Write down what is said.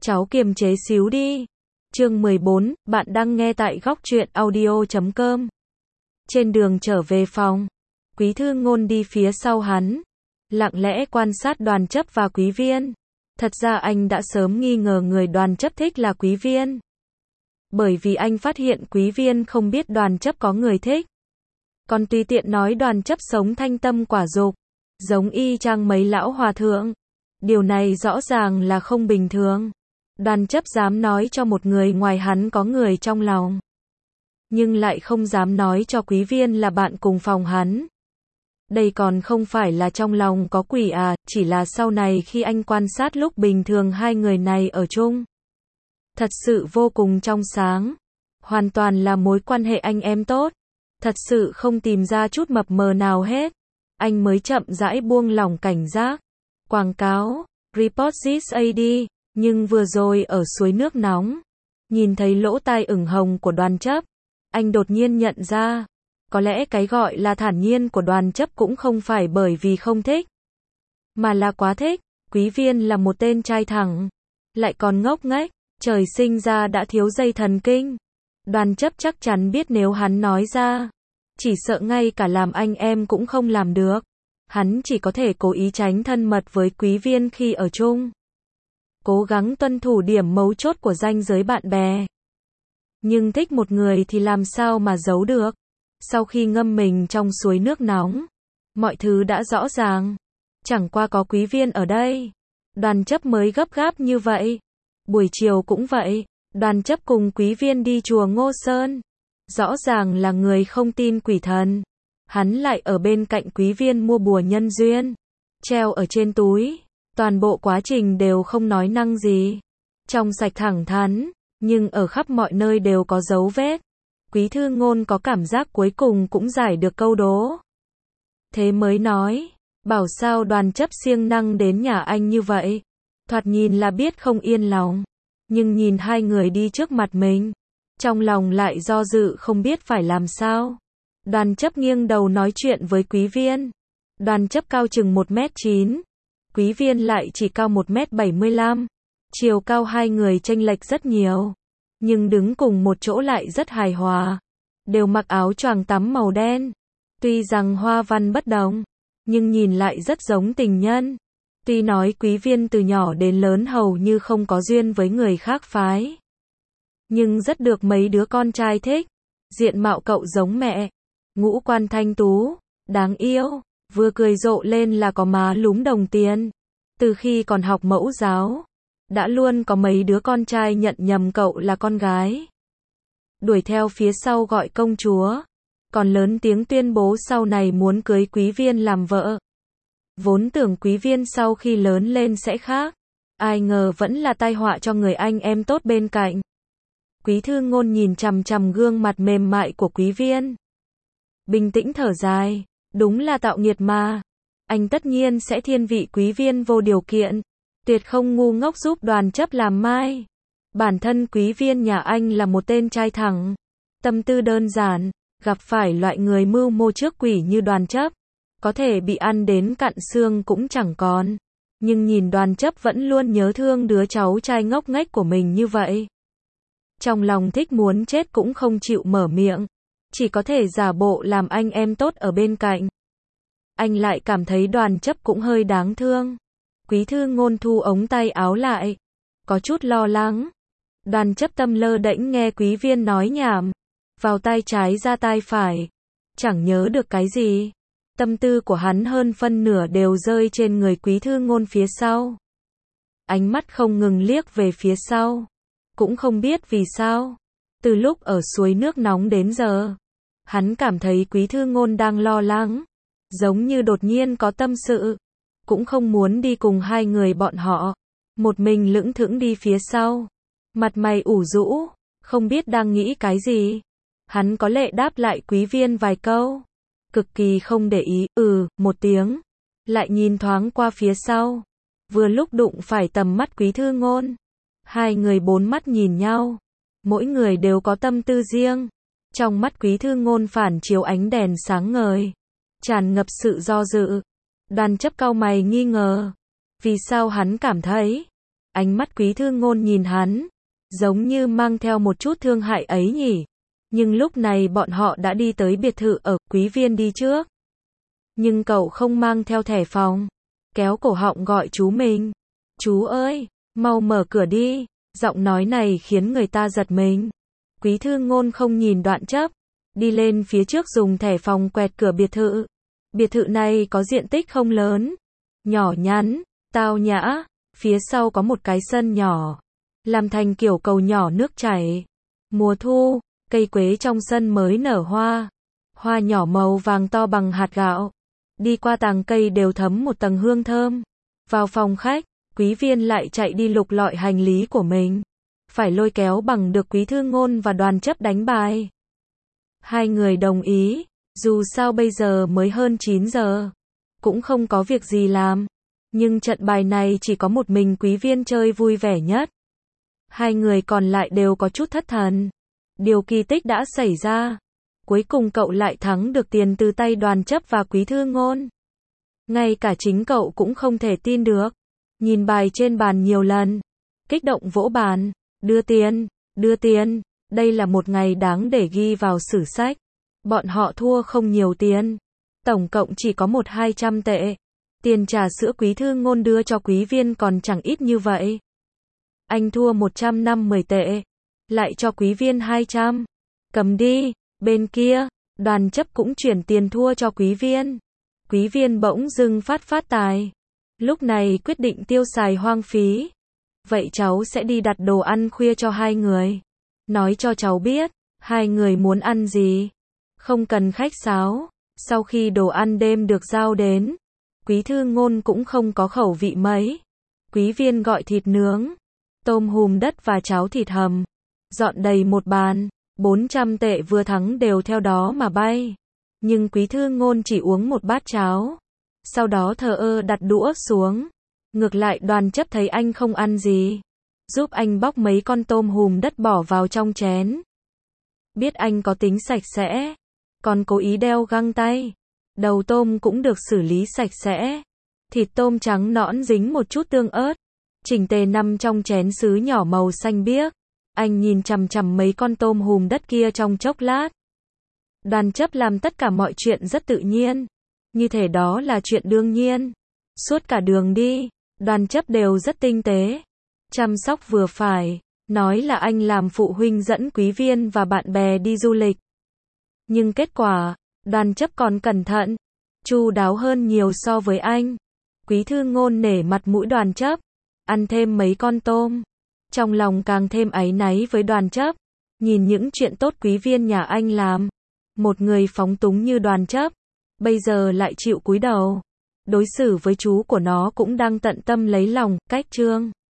cháu kiềm chế xíu đi. Chương 14, bạn đang nghe tại góc truyện audio.com. Trên đường trở về phòng, Quý Thư Ngôn đi phía sau hắn, lặng lẽ quan sát Đoàn Chấp và Quý Viên. Thật ra anh đã sớm nghi ngờ người Đoàn Chấp thích là Quý Viên. Bởi vì anh phát hiện Quý Viên không biết Đoàn Chấp có người thích. Còn tùy tiện nói Đoàn Chấp sống thanh tâm quả dục, giống y chang mấy lão hòa thượng. Điều này rõ ràng là không bình thường. Đoàn Chấp dám nói cho một người ngoài hắn có người trong lòng, nhưng lại không dám nói cho Quý Viên là bạn cùng phòng hắn. Đây còn không phải là trong lòng có quỷ à, chỉ là sau này khi anh quan sát lúc bình thường hai người này ở chung, thật sự vô cùng trong sáng, hoàn toàn là mối quan hệ anh em tốt, thật sự không tìm ra chút mập mờ nào hết. Anh mới chậm rãi buông lỏng cảnh giác. Quảng cáo, report this AD, nhưng vừa rồi ở suối nước nóng, nhìn thấy lỗ tai ửng hồng của Đoàn Chấp, anh đột nhiên nhận ra, có lẽ cái gọi là thản nhiên của Đoàn Chấp cũng không phải bởi vì không thích, mà là quá thích. Quý Viên là một tên trai thẳng, lại còn ngốc nghếch, trời sinh ra đã thiếu dây thần kinh. Đoàn Chấp chắc chắn biết nếu hắn nói ra, chỉ sợ ngay cả làm anh em cũng không làm được. Hắn chỉ có thể cố ý tránh thân mật với Quý Viên khi ở chung, cố gắng tuân thủ điểm mấu chốt của ranh giới bạn bè. Nhưng thích một người thì làm sao mà giấu được. Sau khi ngâm mình trong suối nước nóng, mọi thứ đã rõ ràng. Chẳng qua có Quý Viên ở đây, Đoàn Chấp mới gấp gáp như vậy. Buổi chiều cũng vậy, Đoàn Chấp cùng Quý Viên đi chùa Ngô Sơn. Rõ ràng là người không tin quỷ thần, hắn lại ở bên cạnh Quý Viên mua bùa nhân duyên, treo ở trên túi. Toàn bộ quá trình đều không nói năng gì, trong sạch thẳng thắn, nhưng ở khắp mọi nơi đều có dấu vết. Quý Thư Ngôn có cảm giác cuối cùng cũng giải được câu đố. Thế mới nói, bảo sao Đoàn Chấp siêng năng đến nhà anh như vậy. Thoạt nhìn là biết không yên lòng, nhưng nhìn hai người đi trước mặt mình, trong lòng lại do dự không biết phải làm sao. Đoàn Chấp nghiêng đầu nói chuyện với Quý Viên. Đoàn Chấp cao chừng 1m9, Quý Viên lại chỉ cao 1m75. Chiều cao hai người chênh lệch rất nhiều, nhưng đứng cùng một chỗ lại rất hài hòa. Đều mặc áo choàng tắm màu đen. Tuy rằng hoa văn bất đồng, nhưng nhìn lại rất giống tình nhân. Tuy nói Quý Viên từ nhỏ đến lớn hầu như không có duyên với người khác phái, nhưng rất được mấy đứa con trai thích. Diện mạo cậu giống mẹ, ngũ quan thanh tú, đáng yêu, vừa cười rộ lên là có má lúm đồng tiền. Từ khi còn học mẫu giáo, đã luôn có mấy đứa con trai nhận nhầm cậu là con gái, đuổi theo phía sau gọi công chúa, còn lớn tiếng tuyên bố sau này muốn cưới Quý Viên làm vợ. Vốn tưởng Quý Viên sau khi lớn lên sẽ khác, ai ngờ vẫn là tai họa cho người anh em tốt bên cạnh. Quý Thư Ngôn nhìn chằm chằm gương mặt mềm mại của Quý Viên, bình tĩnh thở dài, đúng là tạo nghiệt mà. Anh tất nhiên sẽ thiên vị Quý Viên vô điều kiện, tuyệt không ngu ngốc giúp Đoàn Chấp làm mai. Bản thân Quý Viên nhà anh là một tên trai thẳng, tâm tư đơn giản, gặp phải loại người mưu mô trước quỷ như Đoàn Chấp, có thể bị ăn đến cạn xương cũng chẳng còn. Nhưng nhìn Đoàn Chấp vẫn luôn nhớ thương đứa cháu trai ngốc nghếch của mình như vậy, trong lòng thích muốn chết cũng không chịu mở miệng, chỉ có thể giả bộ làm anh em tốt ở bên cạnh. Anh lại cảm thấy Đoàn Chấp cũng hơi đáng thương. Quý Thư Ngôn thu ống tay áo lại, có chút lo lắng. Đoàn Chấp tâm lơ đễnh nghe Quý Viên nói nhảm, vào tai trái ra tai phải, chẳng nhớ được cái gì. Tâm tư của hắn hơn phân nửa đều rơi trên người Quý Thư Ngôn phía sau. Ánh mắt không ngừng liếc về phía sau, cũng không biết vì sao, từ lúc ở suối nước nóng đến giờ, hắn cảm thấy Quý Thư Ngôn đang lo lắng, giống như đột nhiên có tâm sự, cũng không muốn đi cùng hai người bọn họ, một mình lững thững đi phía sau, mặt mày ủ rũ, không biết đang nghĩ cái gì. Hắn có lệ đáp lại Quý Viên vài câu, cực kỳ không để ý, một tiếng, lại nhìn thoáng qua phía sau, vừa lúc đụng phải tầm mắt Quý Thư Ngôn. Hai người bốn mắt nhìn nhau, mỗi người đều có tâm tư riêng. Trong mắt Quý Thư Ngôn phản chiếu ánh đèn sáng ngời, tràn ngập sự do dự. Đoàn Chấp cau mày nghi ngờ, vì sao hắn cảm thấy Ánh mắt Quý Thư Ngôn nhìn hắn, giống như mang theo một chút thương hại ấy nhỉ. Nhưng lúc này bọn họ đã đi tới biệt thự ở, Quý Viên đi trước. Nhưng cậu không mang theo thẻ phòng. Kéo cổ họng gọi chú mình. Chú ơi, mau mở cửa đi. Giọng nói này khiến người ta giật mình. Quý Thư Ngôn không nhìn Đoạn Chấp, đi lên phía trước dùng thẻ phòng quẹt cửa biệt thự. Biệt thự này có diện tích không lớn, nhỏ nhắn, tao nhã, phía sau có một cái sân nhỏ, làm thành kiểu cầu nhỏ nước chảy. Mùa thu, cây quế trong sân mới nở hoa, hoa nhỏ màu vàng to bằng hạt gạo, đi qua tàng cây đều thấm một tầng hương thơm. Vào phòng khách, Quý Viên lại chạy đi lục lọi hành lý của mình, phải lôi kéo bằng được Quý Thư Ngôn và Đoàn Chấp đánh bài. Hai người đồng ý, dù sao bây giờ mới hơn 9 giờ, cũng không có việc gì làm, nhưng trận bài này chỉ có một mình Quý Viên chơi vui vẻ nhất. Hai người còn lại đều có chút thất thần. Điều kỳ tích đã xảy ra. Cuối cùng cậu lại thắng được tiền từ tay Đoàn Chấp và Quý Thư Ngôn. Ngay cả chính cậu cũng không thể tin được. Nhìn bài trên bàn nhiều lần, kích động vỗ bàn, đưa tiền, đây là một ngày đáng để ghi vào sử sách. Bọn họ thua không nhiều tiền, tổng cộng chỉ có 100-200 tệ. Tiền trà sữa Quý Thư Ngôn đưa cho Quý Viên còn chẳng ít như vậy. Anh thua 150 tệ, lại cho Quý Viên 200. Cầm đi. Bên kia, Đoàn Chấp cũng chuyển tiền thua cho Quý Viên. Quý Viên bỗng dưng phát tài. Lúc này quyết định tiêu xài hoang phí. Vậy cháu sẽ đi đặt đồ ăn khuya cho hai người. Nói cho cháu biết, hai người muốn ăn gì. Không cần khách sáo. Sau khi đồ ăn đêm được giao đến, Quý Thư Ngôn cũng không có khẩu vị mấy. Quý Viên gọi thịt nướng, tôm hùm đất và cháo thịt hầm. Dọn đầy một bàn, 400 tệ vừa thắng đều theo đó mà bay. Nhưng Quý Thư Ngôn chỉ uống một bát cháo, sau đó thờ ơ đặt đũa xuống. Ngược lại Đoàn Chấp thấy anh không ăn gì, giúp anh bóc mấy con tôm hùm đất bỏ vào trong chén. Biết anh có tính sạch sẽ, còn cố ý đeo găng tay. Đầu tôm cũng được xử lý sạch sẽ. Thịt tôm trắng nõn dính một chút tương ớt, chỉnh tề nằm trong chén sứ nhỏ màu xanh biếc. Anh nhìn chằm chằm mấy con tôm hùm đất kia trong chốc lát. Đoàn Chấp làm tất cả mọi chuyện rất tự nhiên, như thể đó là chuyện đương nhiên. Suốt cả đường đi, Đoàn Chấp đều rất tinh tế, chăm sóc vừa phải, nói là anh làm phụ huynh dẫn Quý Viên và bạn bè đi du lịch. Nhưng kết quả, Đoàn Chấp còn cẩn thận, chu đáo hơn nhiều so với anh. Quý Thư Ngôn nể mặt mũi Đoàn Chấp, ăn thêm mấy con tôm. Trong lòng càng thêm áy náy với Đoàn Chấp, nhìn những chuyện tốt Quý Viên nhà anh làm. Một người phóng túng như Đoàn Chấp, bây giờ lại chịu cúi đầu. Đối xử với chú của nó cũng đang tận tâm lấy lòng, cách chương.